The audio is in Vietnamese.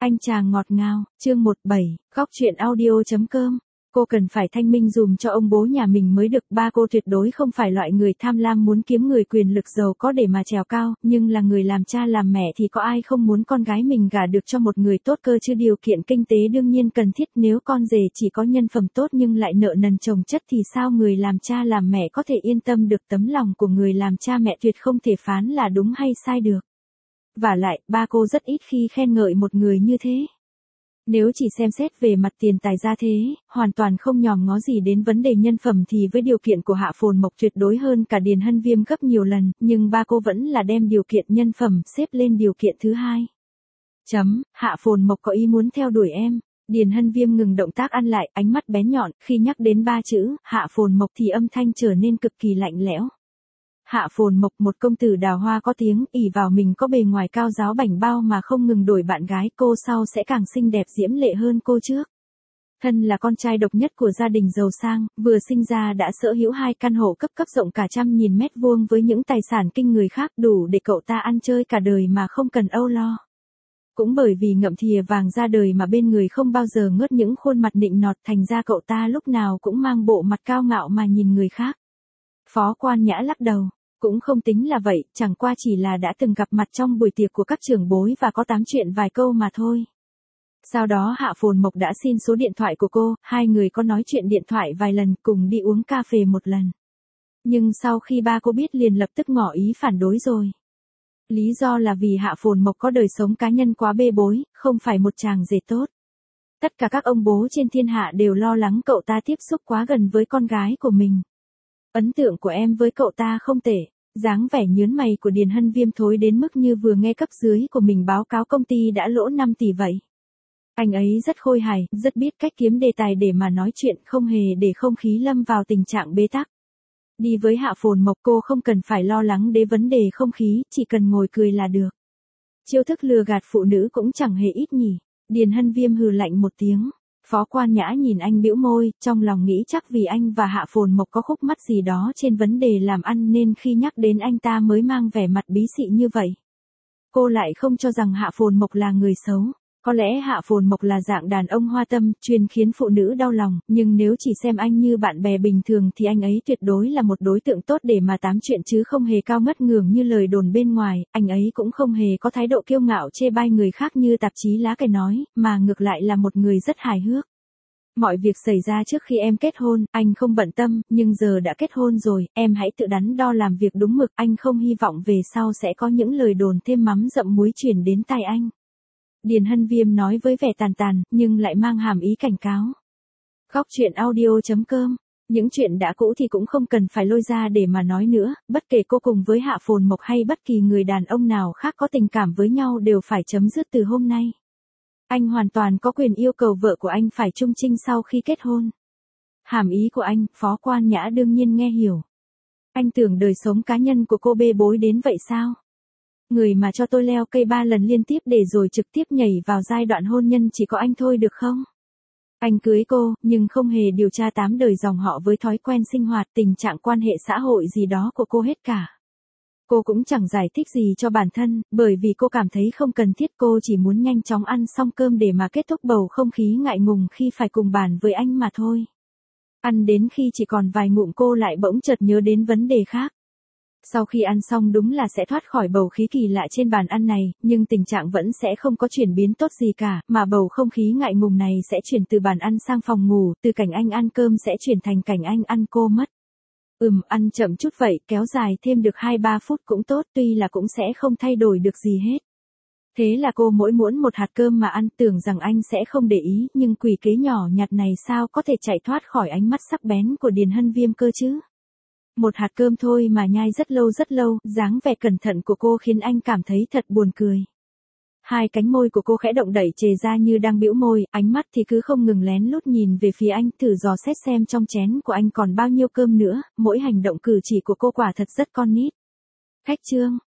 Anh chàng ngọt ngào, chương 17, góc chuyện audio.com. Cô cần phải thanh minh dùm cho ông bố nhà mình mới được. Ba cô tuyệt đối không phải loại người tham lam muốn kiếm người quyền lực giàu có để mà trèo cao, nhưng là người làm cha làm mẹ thì có ai không muốn con gái mình gả được cho một người tốt cơ chứ. Điều kiện kinh tế đương nhiên cần thiết, nếu con rể chỉ có nhân phẩm tốt nhưng lại nợ nần chồng chất thì sao người làm cha làm mẹ có thể yên tâm được. Tấm lòng của người làm cha mẹ tuyệt không thể phán là đúng hay sai được. Vả lại, ba cô rất ít khi khen ngợi một người như thế. Nếu chỉ xem xét về mặt tiền tài ra thế, hoàn toàn không nhòm ngó gì đến vấn đề nhân phẩm thì với điều kiện của Hạ Phồn Mộc tuyệt đối hơn cả Điền Hân Viêm gấp nhiều lần, nhưng ba cô vẫn là đem điều kiện nhân phẩm xếp lên điều kiện thứ hai. Hạ Phồn Mộc có ý muốn theo đuổi em. Điền Hân Viêm ngừng động tác ăn lại, ánh mắt bén nhọn, khi nhắc đến ba chữ Hạ Phồn Mộc thì âm thanh trở nên cực kỳ lạnh lẽo. Hạ Phồn Mộc, một công tử đào hoa có tiếng, ỷ vào mình có bề ngoài cao giáo bảnh bao mà không ngừng đổi bạn gái, cô sau sẽ càng xinh đẹp diễm lệ hơn cô trước. Thân là con trai độc nhất của gia đình giàu sang, vừa sinh ra đã sở hữu 2 căn hộ cấp rộng cả 100.000 mét vuông với những tài sản kinh người khác đủ để cậu ta ăn chơi cả đời mà không cần âu lo. Cũng bởi vì ngậm thìa vàng ra đời mà bên người không bao giờ ngớt những khuôn mặt nịnh nọt, thành ra cậu ta lúc nào cũng mang bộ mặt cao ngạo mà nhìn người khác. Phó Quan Nhã lắc đầu. Cũng không tính là vậy, chẳng qua chỉ là đã từng gặp mặt trong buổi tiệc của các trưởng bối và có tám chuyện vài câu mà thôi. Sau đó Hạ Phồn Mộc đã xin số điện thoại của cô, hai người có nói chuyện điện thoại vài lần, cùng đi uống cà phê một lần. Nhưng sau khi ba cô biết liền lập tức ngỏ ý phản đối rồi. Lý do là vì Hạ Phồn Mộc có đời sống cá nhân quá bê bối, không phải một chàng rể tốt. Tất cả các ông bố trên thiên hạ đều lo lắng cậu ta tiếp xúc quá gần với con gái của mình. Ấn tượng của em với cậu ta không tệ. Dáng vẻ nhớn mày của Điền Hân Viêm thối đến mức như vừa nghe cấp dưới của mình báo cáo công ty đã lỗ 5 tỷ vậy. Anh ấy rất khôi hài, rất biết cách kiếm đề tài để mà nói chuyện, không hề để không khí lâm vào tình trạng bế tắc. Đi với Hạ Phồn Mộc cô không cần phải lo lắng đến vấn đề không khí, chỉ cần ngồi cười là được. Chiêu thức lừa gạt phụ nữ cũng chẳng hề ít nhỉ. Điền Hân Viêm hừ lạnh một tiếng. Phó Quan Nhã nhìn anh bĩu môi, trong lòng nghĩ chắc vì anh và Hạ Phồn Mộc có khúc mắc gì đó trên vấn đề làm ăn nên khi nhắc đến anh ta mới mang vẻ mặt bí xị như vậy. Cô lại không cho rằng Hạ Phồn Mộc là người xấu. Có lẽ Hạ Phồn Mộc là dạng đàn ông hoa tâm, chuyên khiến phụ nữ đau lòng, nhưng nếu chỉ xem anh như bạn bè bình thường thì anh ấy tuyệt đối là một đối tượng tốt để mà tám chuyện chứ không hề cao ngất ngường như lời đồn bên ngoài, anh ấy cũng không hề có thái độ kiêu ngạo chê bai người khác như tạp chí lá cải nói, mà ngược lại là một người rất hài hước. Mọi việc xảy ra trước khi em kết hôn, anh không bận tâm, nhưng giờ đã kết hôn rồi, em hãy tự đắn đo làm việc đúng mực, anh không hy vọng về sau sẽ có những lời đồn thêm mắm dặm muối truyền đến tai anh. Điền Hân Viêm nói với vẻ tàn tàn, nhưng lại mang hàm ý cảnh cáo. Góc chuyện audio.com. Những chuyện đã cũ thì cũng không cần phải lôi ra để mà nói nữa, bất kể cô cùng với Hạ Phồn Mộc hay bất kỳ người đàn ông nào khác có tình cảm với nhau đều phải chấm dứt từ hôm nay. Anh hoàn toàn có quyền yêu cầu vợ của anh phải trung trinh sau khi kết hôn. Hàm ý của anh, Phó Quan Nhã đương nhiên nghe hiểu. Anh tưởng đời sống cá nhân của cô bê bối đến vậy sao? Người mà cho tôi leo cây 3 lần liên tiếp để rồi trực tiếp nhảy vào giai đoạn hôn nhân chỉ có anh thôi được không? Anh cưới cô, nhưng không hề điều tra 8 đời dòng họ với thói quen sinh hoạt, tình trạng quan hệ xã hội gì đó của cô hết cả. Cô cũng chẳng giải thích gì cho bản thân, bởi vì cô cảm thấy không cần thiết, cô chỉ muốn nhanh chóng ăn xong cơm để mà kết thúc bầu không khí ngại ngùng khi phải cùng bàn với anh mà thôi. Ăn đến khi chỉ còn vài ngụm cô lại bỗng chợt nhớ đến vấn đề khác. Sau khi ăn xong đúng là sẽ thoát khỏi bầu khí kỳ lạ trên bàn ăn này, nhưng tình trạng vẫn sẽ không có chuyển biến tốt gì cả, mà bầu không khí ngại ngùng này sẽ chuyển từ bàn ăn sang phòng ngủ, từ cảnh anh ăn cơm sẽ chuyển thành cảnh anh ăn cô mất. Ăn chậm chút vậy, kéo dài thêm được 2-3 phút cũng tốt, tuy là cũng sẽ không thay đổi được gì hết. Thế là cô mỗi muỗng một hạt cơm mà ăn, tưởng rằng anh sẽ không để ý, nhưng quỷ kế nhỏ nhặt này sao có thể chạy thoát khỏi ánh mắt sắc bén của Điền Hân Viêm cơ chứ? Một hạt cơm thôi mà nhai rất lâu, dáng vẻ cẩn thận của cô khiến anh cảm thấy thật buồn cười. Hai cánh môi của cô khẽ động đẩy chề ra như đang bĩu môi, ánh mắt thì cứ không ngừng lén lút nhìn về phía anh, thử dò xét xem trong chén của anh còn bao nhiêu cơm nữa, mỗi hành động cử chỉ của cô quả thật rất con nít. Khách trương,